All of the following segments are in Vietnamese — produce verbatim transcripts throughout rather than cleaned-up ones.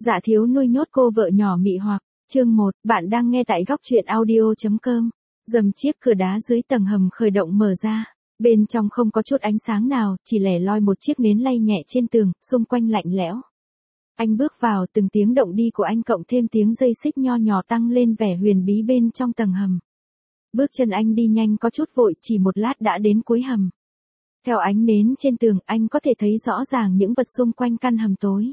Dạ thiếu nuôi nhốt cô vợ nhỏ mị hoặc, chương một, bạn đang nghe tại góc truyện audio.com. Dầm chiếc cửa đá dưới tầng hầm khởi động mở ra, bên trong không có chút ánh sáng nào, chỉ lẻ loi một chiếc nến lay nhẹ trên tường, xung quanh lạnh lẽo. Anh bước vào, từng tiếng động đi của anh cộng thêm tiếng dây xích nho nhỏ tăng lên vẻ huyền bí bên trong tầng hầm. Bước chân anh đi nhanh có chút vội, chỉ một lát đã đến cuối hầm. Theo ánh nến trên tường, anh có thể thấy rõ ràng những vật xung quanh căn hầm tối.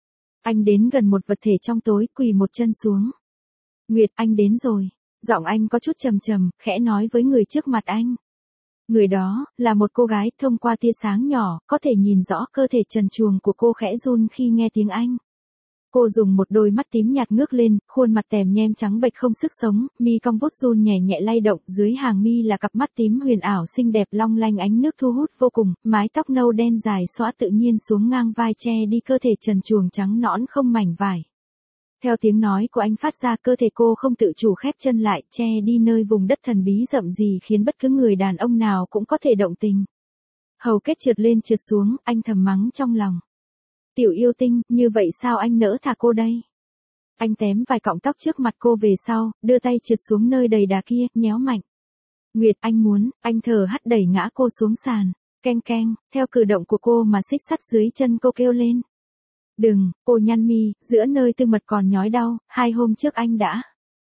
Anh đến gần một vật thể trong tối, quỳ một chân xuống. Nguyệt, anh đến rồi. Giọng anh có chút trầm trầm, khẽ nói với người trước mặt anh. Người đó, là một cô gái, thông qua tia sáng nhỏ, có thể nhìn rõ cơ thể trần truồng của cô khẽ run khi nghe tiếng anh. Cô dùng một đôi mắt tím nhạt ngước lên, khuôn mặt tèm nhem trắng bệch không sức sống, mi cong vuốt run nhẹ nhẹ lay động, dưới hàng mi là cặp mắt tím huyền ảo xinh đẹp long lanh ánh nước thu hút vô cùng, mái tóc nâu đen dài xõa tự nhiên xuống ngang vai che đi cơ thể trần truồng trắng nõn không mảnh vải. Theo tiếng nói của anh phát ra, cơ thể cô không tự chủ khép chân lại, che đi nơi vùng đất thần bí rậm rì khiến bất cứ người đàn ông nào cũng có thể động tình. Hầu kết trượt lên trượt xuống, anh thầm mắng trong lòng. Tiểu yêu tinh, như vậy sao anh nỡ thả cô đây? Anh tém vài cọng tóc trước mặt cô về sau, đưa tay trượt xuống nơi đầy đà kia, nhéo mạnh. Nguyệt, anh muốn, anh thở hắt đẩy ngã cô xuống sàn. Keng keng, theo cử động của cô mà xích sắt dưới chân cô kêu lên. Đừng, cô nhăn mi, giữa nơi tư mật còn nhói đau, hai hôm trước anh đã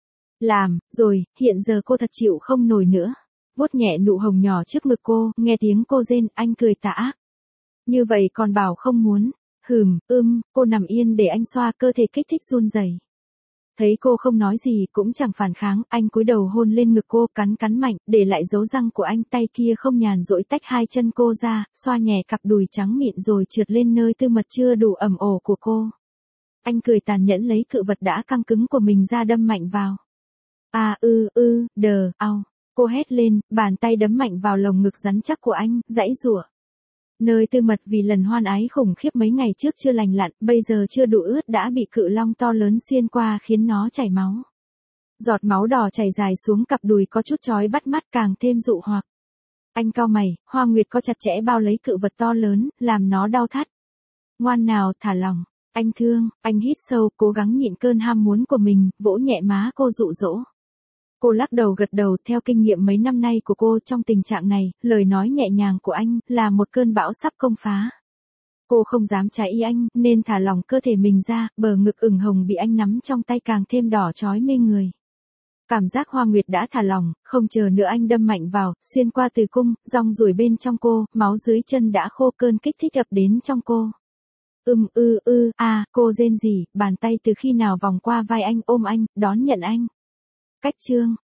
làm, rồi, hiện giờ cô thật chịu không nổi nữa. Vuốt nhẹ nụ hồng nhỏ trước ngực cô, nghe tiếng cô rên, anh cười tà ác. Như vậy còn bảo không muốn. Hừm, ưm, cô nằm yên để anh xoa cơ thể kích thích run rẩy. Thấy cô không nói gì, cũng chẳng phản kháng, anh cúi đầu hôn lên ngực cô, cắn cắn mạnh, để lại dấu răng của anh, tay kia không nhàn rỗi tách hai chân cô ra, xoa nhẹ cặp đùi trắng mịn rồi trượt lên nơi tư mật chưa đủ ẩm ổ của cô. Anh cười tàn nhẫn lấy cự vật đã căng cứng của mình ra đâm mạnh vào. À ư ư, đờ, ao. Cô hét lên, bàn tay đấm mạnh vào lồng ngực rắn chắc của anh, giãy giụa. Nơi tư mật vì lần hoan ái khủng khiếp mấy ngày trước chưa lành lặn, bây giờ chưa đủ ướt đã bị cự long to lớn xuyên qua khiến nó chảy máu. Giọt máu đỏ chảy dài xuống cặp đùi có chút chói bắt mắt càng thêm dụ hoặc. Anh cau mày, Hoa Nguyệt có chặt chẽ bao lấy cự vật to lớn, làm nó đau thắt. Ngoan nào, thả lòng. Anh thương, anh hít sâu, cố gắng nhịn cơn ham muốn của mình, vỗ nhẹ má cô dụ dỗ. Cô lắc đầu gật đầu, theo kinh nghiệm mấy năm nay của cô trong tình trạng này, lời nói nhẹ nhàng của anh là một cơn bão sắp công phá. Cô không dám trái ý anh, nên thả lỏng cơ thể mình ra, bờ ngực ửng hồng bị anh nắm trong tay càng thêm đỏ chói mê người. Cảm giác Hoa Nguyệt đã thả lỏng, không chờ nữa anh đâm mạnh vào, xuyên qua tử cung, rong ruổi bên trong cô, máu dưới chân đã khô, cơn kích thích ập đến trong cô. Ưm ư ư, à, cô rên rỉ, bàn tay từ khi nào vòng qua vai anh ôm anh, đón nhận anh. Cách chương.